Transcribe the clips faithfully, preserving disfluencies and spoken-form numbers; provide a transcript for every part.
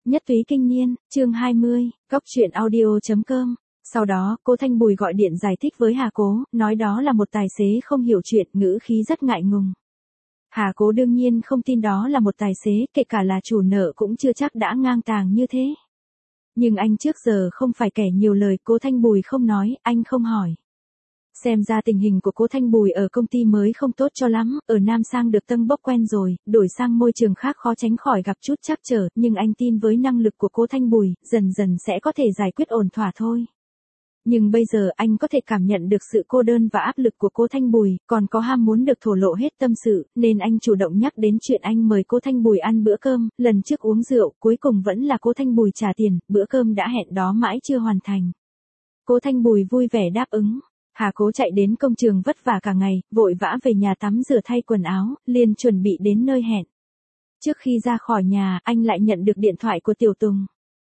Nhất túy kinh niên, chương hai mươi, góc truyện audio.com. Sau đó, cô Thanh Bùi gọi điện giải thích với Hà Cố, nói đó là một tài xế không hiểu chuyện, ngữ khí rất ngại ngùng. Hà Cố đương nhiên không tin đó là một tài xế, kể cả là chủ nợ cũng chưa chắc đã ngang tàng như thế. Nhưng anh trước giờ không phải kẻ nhiều lời, cô Thanh Bùi không nói, anh không hỏi. Xem ra tình hình của cô Thanh Bùi ở công ty mới không tốt cho lắm, ở Nam sang được tâng bốc quen rồi, đổi sang môi trường khác khó tránh khỏi gặp chút trắc trở, nhưng anh tin với năng lực của cô Thanh Bùi, dần dần sẽ có thể giải quyết ổn thỏa thôi. Nhưng bây giờ anh có thể cảm nhận được sự cô đơn và áp lực của cô Thanh Bùi, còn có ham muốn được thổ lộ hết tâm sự, nên anh chủ động nhắc đến chuyện anh mời cô Thanh Bùi ăn bữa cơm, lần trước uống rượu, cuối cùng vẫn là cô Thanh Bùi trả tiền, bữa cơm đã hẹn đó mãi chưa hoàn thành. Cô Thanh Bùi vui vẻ đáp ứng. Hà Cố chạy đến công trường vất vả cả ngày, vội vã về nhà tắm rửa thay quần áo, liền chuẩn bị đến nơi hẹn. Trước khi ra khỏi nhà, anh lại nhận được điện thoại của Tiểu Tùng.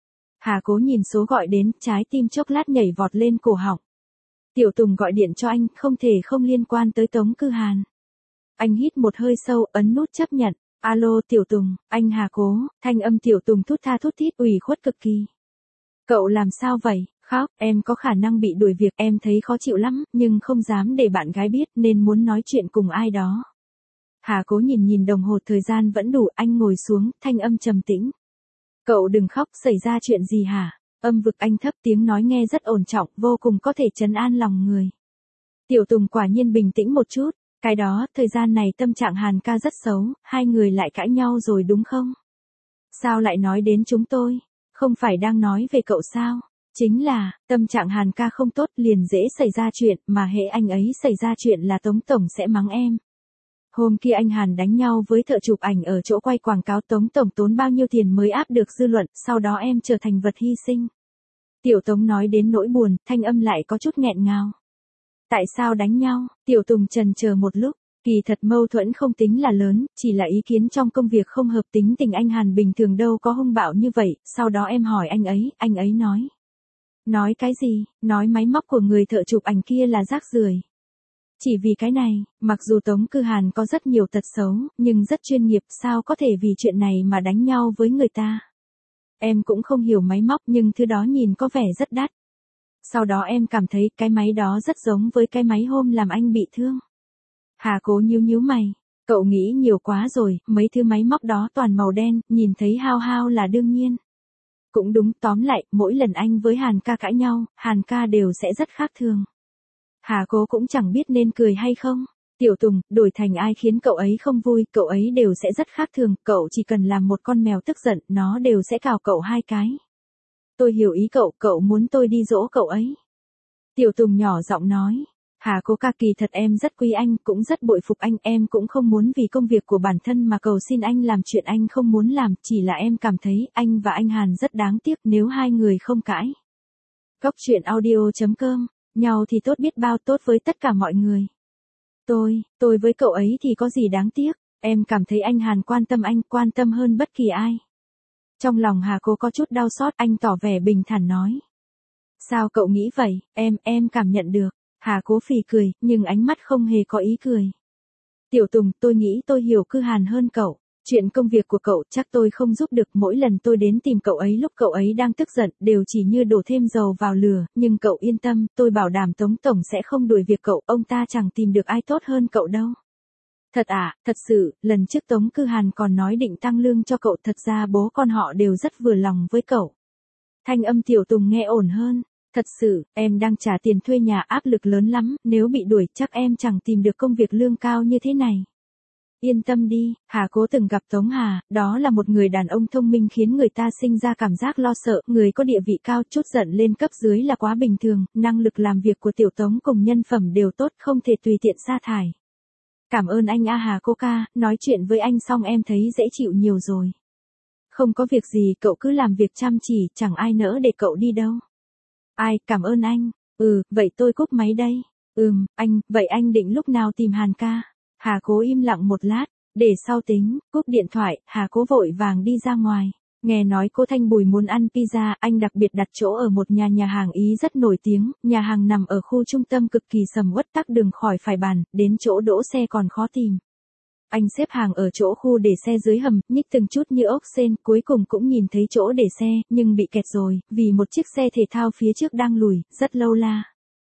Hà Cố nhìn số gọi đến, trái tim chốc lát nhảy vọt lên cổ họng. Tiểu Tùng gọi điện cho anh, không thể không liên quan tới Tống Cư Hàn. Anh hít một hơi sâu, ấn nút chấp nhận. Alo Tiểu Tùng, anh Hà Cố, thanh âm Tiểu Tùng thút tha thút thít ủy khuất cực kỳ. Cậu làm sao vậy? Khóc, em có khả năng bị đuổi việc, em thấy khó chịu lắm, nhưng không dám để bạn gái biết nên muốn nói chuyện cùng ai đó. Hà Cố nhìn nhìn đồng hồ, thời gian vẫn đủ, anh ngồi xuống, thanh âm trầm tĩnh. Cậu đừng khóc, xảy ra chuyện gì hả? Âm vực anh thấp, tiếng nói nghe rất ổn trọng, vô cùng có thể trấn an lòng người. Tiểu Tùng quả nhiên bình tĩnh một chút, cái đó, thời gian này tâm trạng Hàn ca rất xấu, hai người lại cãi nhau rồi đúng không? Sao lại nói đến chúng tôi? Không phải đang nói về cậu sao? Chính là, tâm trạng Hàn ca không tốt liền dễ xảy ra chuyện, mà hễ anh ấy xảy ra chuyện là Tống Tổng sẽ mắng em. Hôm kia anh Hàn đánh nhau với thợ chụp ảnh ở chỗ quay quảng cáo, Tống Tổng tốn bao nhiêu tiền mới áp được dư luận, sau đó em trở thành vật hy sinh. Tiểu Tống nói đến nỗi buồn, thanh âm lại có chút nghẹn ngào. Tại sao đánh nhau? Tiểu Tùng chần chờ một lúc, kỳ thật mâu thuẫn không tính là lớn, chỉ là ý kiến trong công việc không hợp, tính tình anh Hàn bình thường đâu có hung bạo như vậy, sau đó em hỏi anh ấy, anh ấy nói. Nói cái gì? Nói máy móc của người thợ chụp ảnh kia là rác rưởi. Chỉ vì cái này, mặc dù Tống Cư Hàn có rất nhiều tật xấu, nhưng rất chuyên nghiệp, sao có thể vì chuyện này mà đánh nhau với người ta. Em cũng không hiểu máy móc nhưng thứ đó nhìn có vẻ rất đắt. Sau đó em cảm thấy cái máy đó rất giống với cái máy hôm làm anh bị thương. Hà Cố nhíu nhíu mày, cậu nghĩ nhiều quá rồi, mấy thứ máy móc đó toàn màu đen, nhìn thấy hao hao là đương nhiên. Cũng đúng, tóm lại, mỗi lần anh với Hàn ca cãi nhau, Hàn ca đều sẽ rất khác thường. Hà Cố cũng chẳng biết nên cười hay không. Tiểu Tùng, đổi thành ai khiến cậu ấy không vui, cậu ấy đều sẽ rất khác thường, cậu chỉ cần làm một con mèo tức giận, nó đều sẽ cào cậu hai cái. Tôi hiểu ý cậu, cậu muốn tôi đi dỗ cậu ấy. Tiểu Tùng nhỏ giọng nói. Hà Cố ca, kỳ thật em rất quý anh, cũng rất bội phục anh, em cũng không muốn vì công việc của bản thân mà cầu xin anh làm chuyện anh không muốn làm, chỉ là em cảm thấy anh và anh Hàn rất đáng tiếc nếu hai người không cãi. Góc truyện audio.com, nhau thì tốt biết bao, tốt với tất cả mọi người. Tôi, tôi với cậu ấy thì có gì đáng tiếc, em cảm thấy anh Hàn quan tâm anh, quan tâm hơn bất kỳ ai. Trong lòng Hà Cố có chút đau xót, anh tỏ vẻ bình thản nói. Sao cậu nghĩ vậy, em, em cảm nhận được. Hà Cố phì cười, nhưng ánh mắt không hề có ý cười. Tiểu Tùng, tôi nghĩ tôi hiểu Cư Hàn hơn cậu. Chuyện công việc của cậu chắc tôi không giúp được, mỗi lần tôi đến tìm cậu ấy lúc cậu ấy đang tức giận, đều chỉ như đổ thêm dầu vào lửa, nhưng cậu yên tâm, tôi bảo đảm Tống Tổng sẽ không đuổi việc cậu, ông ta chẳng tìm được ai tốt hơn cậu đâu. Thật à, thật sự, lần trước Tống Cư Hàn còn nói định tăng lương cho cậu, thật ra bố con họ đều rất vừa lòng với cậu. Thanh âm Tiểu Tùng nghe ổn hơn. Thật sự, em đang trả tiền thuê nhà, áp lực lớn lắm, nếu bị đuổi chắc em chẳng tìm được công việc lương cao như thế này. Yên tâm đi, Hà Cố từng gặp Tống Hà, đó là một người đàn ông thông minh khiến người ta sinh ra cảm giác lo sợ, người có địa vị cao, chút giận lên cấp dưới là quá bình thường, năng lực làm việc của Tiểu Tống cùng nhân phẩm đều tốt, không thể tùy tiện sa thải. Cảm ơn anh a Hà Cố ca, nói chuyện với anh xong em thấy dễ chịu nhiều rồi. Không có việc gì, cậu cứ làm việc chăm chỉ, chẳng ai nỡ để cậu đi đâu. Ai, cảm ơn anh. Ừ, vậy tôi cúp máy đây. Ừm, anh, vậy anh định lúc nào tìm Hàn ca? Hà Cố im lặng một lát, để sau tính, cúp điện thoại, Hà Cố vội vàng đi ra ngoài. Nghe nói cô Thanh Bùi muốn ăn pizza, anh đặc biệt đặt chỗ ở một nhà nhà hàng Ý rất nổi tiếng, nhà hàng nằm ở khu trung tâm cực kỳ sầm uất, tắc đường khỏi phải bàn, đến chỗ đỗ xe còn khó tìm. Anh xếp hàng ở chỗ khu để xe dưới hầm, nhích từng chút như ốc sên, cuối cùng cũng nhìn thấy chỗ để xe, nhưng bị kẹt rồi, vì một chiếc xe thể thao phía trước đang lùi, rất lâu la.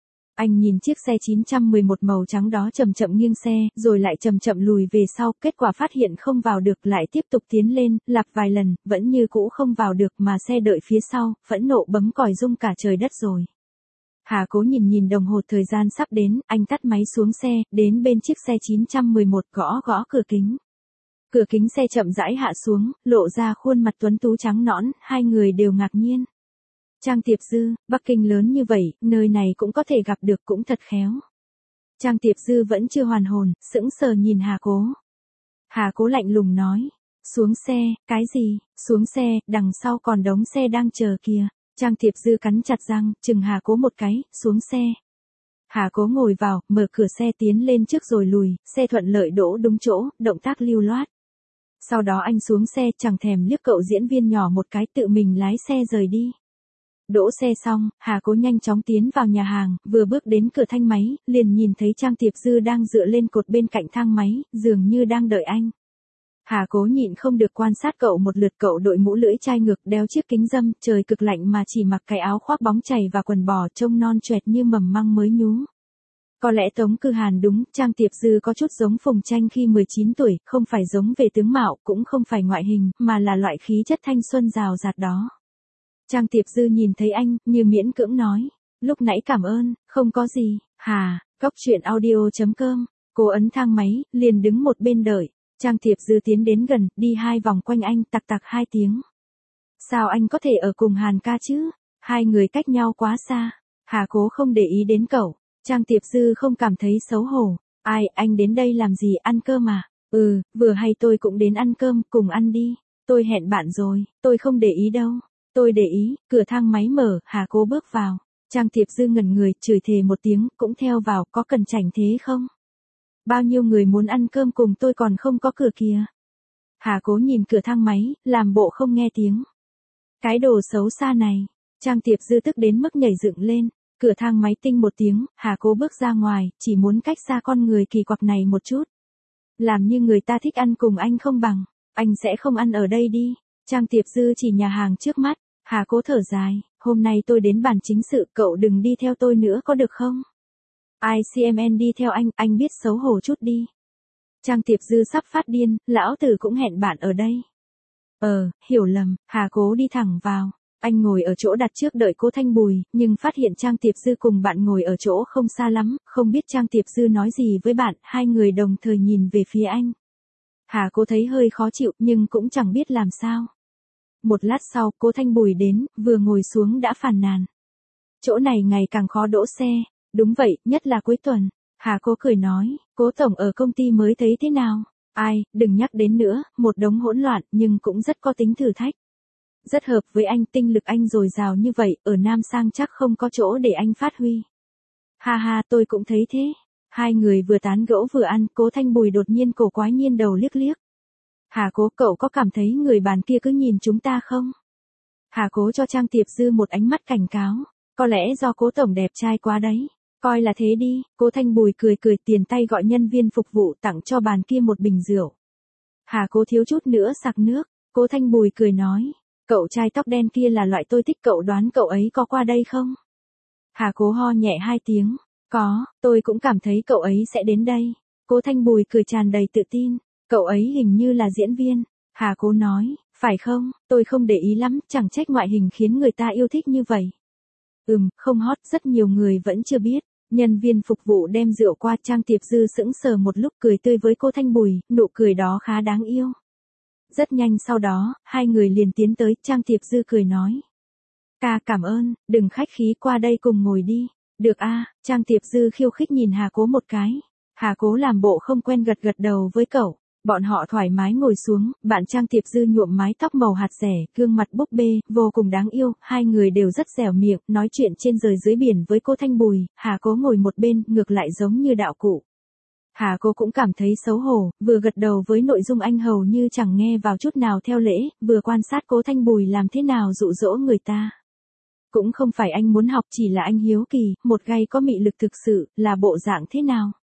Anh nhìn chiếc xe chín một một màu trắng đó chậm chậm nghiêng xe, rồi lại chậm chậm lùi về sau, kết quả phát hiện không vào được, lại tiếp tục tiến lên, lặp vài lần, vẫn như cũ không vào được mà xe đợi phía sau, phẫn nộ bấm còi rung cả trời đất rồi. Hà Cố nhìn nhìn đồng hồ thời gian sắp đến, anh tắt máy xuống xe, đến bên chiếc xe chín một một gõ gõ cửa kính. Cửa kính xe chậm rãi hạ xuống, lộ ra khuôn mặt tuấn tú trắng nõn, hai người đều ngạc nhiên. Trang Tiệp Dư, Bắc Kinh lớn như vậy, nơi này cũng có thể gặp được, cũng thật khéo. Trang Tiệp Dư vẫn chưa hoàn hồn, sững sờ nhìn Hà Cố. Hà Cố lạnh lùng nói, xuống xe, cái gì, xuống xe, đằng sau còn đống xe đang chờ kìa. Trang Tiệp Dư cắn chặt răng, chừng Hà Cố một cái, xuống xe. Hà Cố ngồi vào, mở cửa xe tiến lên trước rồi lùi, xe thuận lợi đỗ đúng chỗ, động tác lưu loát. Sau đó anh xuống xe, chẳng thèm liếc cậu diễn viên nhỏ một cái, tự mình lái xe rời đi. Đỗ xe xong, Hà Cố nhanh chóng tiến vào nhà hàng, vừa bước đến cửa thang máy, liền nhìn thấy Trang Tiệp Dư đang dựa lên cột bên cạnh thang máy, dường như đang đợi anh. Hà Cố nhịn không được quan sát cậu một lượt, cậu đội mũ lưỡi chai ngực, đeo chiếc kính râm, trời cực lạnh mà chỉ mặc cái áo khoác bóng chày và quần bò, trông non choẹt như mầm măng mới nhú. Có lẽ Tống Cư Hàn đúng, Trang Tiệp Dư có chút giống Phùng Tranh khi mười chín tuổi, không phải giống về tướng mạo, cũng không phải ngoại hình, mà là loại khí chất thanh xuân rào rạt đó. Trang Tiệp Dư nhìn thấy anh, như miễn cưỡng nói, lúc nãy cảm ơn, không có gì, hà, góc truyện audio chấm com, cô ấn thang máy, liền đứng một bên đợi. Trang Tiệp Dư tiến đến gần, đi hai vòng quanh anh, tặc tặc hai tiếng. Sao anh có thể ở cùng Hàn ca chứ? Hai người cách nhau quá xa. Hà Cố không để ý đến cậu. Trang Tiệp Dư không cảm thấy xấu hổ. Ai, anh đến đây làm gì, ăn cơm à? Ừ, vừa hay tôi cũng đến ăn cơm, cùng ăn đi. Tôi hẹn bạn rồi, tôi không để ý đâu. Tôi để ý, cửa thang máy mở, Hà Cố bước vào. Trang Tiệp Dư ngẩn người, chửi thề một tiếng, cũng theo vào, có cần chảnh thế không? Bao nhiêu người muốn ăn cơm cùng tôi còn không có cửa kìa. Hà Cố nhìn cửa thang máy, làm bộ không nghe tiếng. Cái đồ xấu xa này. Trang Tiệp Dư tức đến mức nhảy dựng lên. Cửa thang máy tinh một tiếng, Hà Cố bước ra ngoài, chỉ muốn cách xa con người kỳ quặc này một chút. Làm như người ta thích ăn cùng anh không bằng. Anh sẽ không ăn ở đây đi. Trang Tiệp Dư chỉ nhà hàng trước mắt. Hà Cố thở dài, hôm nay tôi đến bàn chính sự, cậu đừng đi theo tôi nữa có được không? i xê em en đi theo anh, anh biết xấu hổ chút đi. Trang Tiệp Dư sắp phát điên, lão tử cũng hẹn bạn ở đây. Ờ, hiểu lầm, Hà Cố đi thẳng vào. Anh ngồi ở chỗ đặt trước đợi cô Thanh Bùi, nhưng phát hiện Trang Tiệp Dư cùng bạn ngồi ở chỗ không xa lắm, không biết Trang Tiệp Dư nói gì với bạn, hai người đồng thời nhìn về phía anh. Hà Cố thấy hơi khó chịu, nhưng cũng chẳng biết làm sao. Một lát sau, cô Thanh Bùi đến, vừa ngồi xuống đã phàn nàn. Chỗ này ngày càng khó đỗ xe. Đúng vậy, nhất là cuối tuần. Hà Cố cười nói, Cố tổng ở công ty mới thấy thế nào? Ai, đừng nhắc đến nữa, một đống hỗn loạn, nhưng cũng rất có tính thử thách. Rất hợp với anh, tinh lực anh dồi dào như vậy, ở Nam Sang chắc không có chỗ để anh phát huy. Ha ha, tôi cũng thấy thế. Hai người vừa tán gẫu vừa ăn, Cố Thanh Bùi đột nhiên cổ quái nhiên đầu liếc liếc. Hà Cố, cậu có cảm thấy người bàn kia cứ nhìn chúng ta không? Hà Cố cho Trang Tiệp Dư một ánh mắt cảnh cáo. Có lẽ do Cố tổng đẹp trai quá đấy. Coi là thế đi, Cố Thanh Bùi cười cười, tiền tay gọi nhân viên phục vụ tặng cho bàn kia một bình rượu. Hà Cố thiếu chút nữa sặc nước. Cố Thanh Bùi cười nói, cậu trai tóc đen kia là loại tôi thích, cậu đoán cậu ấy có qua đây không? Hà Cố ho nhẹ hai tiếng, có, tôi cũng cảm thấy cậu ấy sẽ đến đây. Cố Thanh Bùi cười tràn đầy tự tin, cậu ấy hình như là diễn viên. Hà Cố nói, phải không, tôi không để ý lắm, chẳng trách ngoại hình khiến người ta yêu thích như vậy. Ừm, không hot, rất nhiều người vẫn chưa biết. Nhân viên phục vụ đem rượu qua, Trang Tiệp Dư sững sờ một lúc, cười tươi với cô Thanh Bùi, nụ cười đó khá đáng yêu. Rất nhanh sau đó, hai người liền tiến tới, Trang Tiệp Dư cười nói. Ca cảm ơn, đừng khách khí, qua đây cùng ngồi đi. Được a, Trang Tiệp Dư khiêu khích nhìn Hà Cố một cái. Hà Cố làm bộ không quen gật gật đầu với cậu. Bọn họ thoải mái ngồi xuống, bạn Trang Tiệp Dư nhuộm mái tóc màu hạt rẻ, gương mặt búp bê, vô cùng đáng yêu, hai người đều rất dẻo miệng, nói chuyện trên trời dưới biển với cô Thanh Bùi, Hà Cố ngồi một bên, ngược lại giống như đạo cụ. Hà Cố cũng cảm thấy xấu hổ, vừa gật đầu với nội dung anh hầu như chẳng nghe vào chút nào theo lễ, vừa quan sát cô Thanh Bùi làm thế nào dụ dỗ người ta. Cũng không phải anh muốn học, chỉ là anh hiếu kỳ, một gay có mị lực thực sự, là bộ dạng thế nào.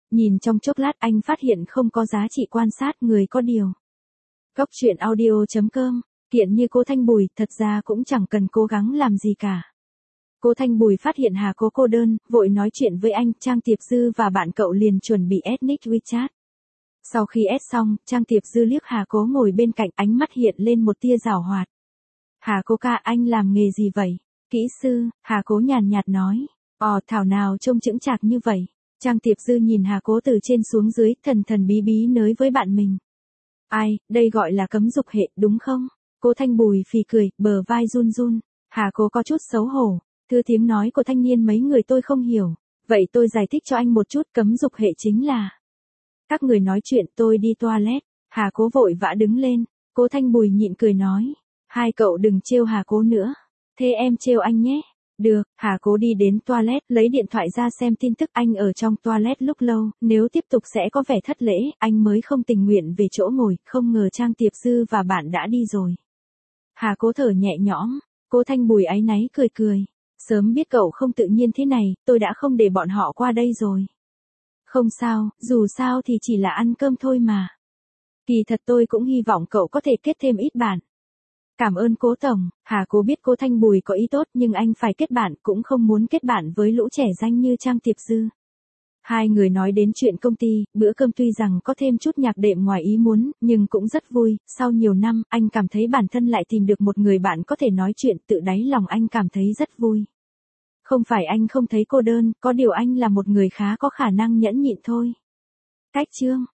Nhìn trong chốc lát anh phát hiện không có giá trị quan sát người có điều. Góc truyện audio.com, kiện như cô Thanh Bùi, thật ra cũng chẳng cần cố gắng làm gì cả. Cô Thanh Bùi phát hiện Hà Cố cô đơn, vội nói chuyện với anh, Trang Tiệp Dư và bạn cậu liền chuẩn bị add nick WeChat. Sau khi add xong, Trang Tiệp Dư liếc Hà Cố ngồi bên cạnh, ánh mắt hiện lên một tia giảo hoạt. Hà Cố ca, anh làm nghề gì vậy? Kỹ sư, Hà Cố nhàn nhạt nói. Ồ, thảo nào trông chững chạc như vậy. Trang Tiệp Dư nhìn Hà Cố từ trên xuống dưới, thần thần bí bí nới với bạn mình. Ai, đây gọi là cấm dục hệ, đúng không? Cô Thanh Bùi phì cười, bờ vai run run. Hà Cố có chút xấu hổ. Thưa tiếng nói của thanh niên mấy người tôi không hiểu. Vậy tôi giải thích cho anh một chút, cấm dục hệ chính là. Các người nói chuyện, tôi đi toilet. Hà Cố vội vã đứng lên. Cô Thanh Bùi nhịn cười nói. Hai cậu đừng trêu Hà Cố nữa. Thế em trêu anh nhé. Được, Hà Cố đi đến toilet, lấy điện thoại ra xem tin tức. Anh ở trong toilet lúc lâu, nếu tiếp tục sẽ có vẻ thất lễ, anh mới không tình nguyện về chỗ ngồi, không ngờ Trang Tiệp Dư và bạn đã đi rồi. Hà Cố thở nhẹ nhõm, cô Thanh Bùi áy náy cười cười. Sớm biết cậu không tự nhiên thế này, tôi đã không để bọn họ qua đây rồi. Không sao, dù sao thì chỉ là ăn cơm thôi mà. Kỳ thật tôi cũng hy vọng cậu có thể kết thêm ít bạn. Cảm ơn cố tổng. Hà Cố biết cô Thanh Bùi có ý tốt nhưng anh phải kết bạn, cũng không muốn kết bạn với lũ trẻ danh như Trang Tiệp Dư. Hai người nói đến chuyện công ty, bữa cơm tuy rằng có thêm chút nhạc đệm ngoài ý muốn, nhưng cũng rất vui. Sau nhiều năm, anh cảm thấy bản thân lại tìm được một người bạn có thể nói chuyện, tự đáy lòng anh cảm thấy rất vui. Không phải anh không thấy cô đơn, có điều anh là một người khá có khả năng nhẫn nhịn thôi. Cách chương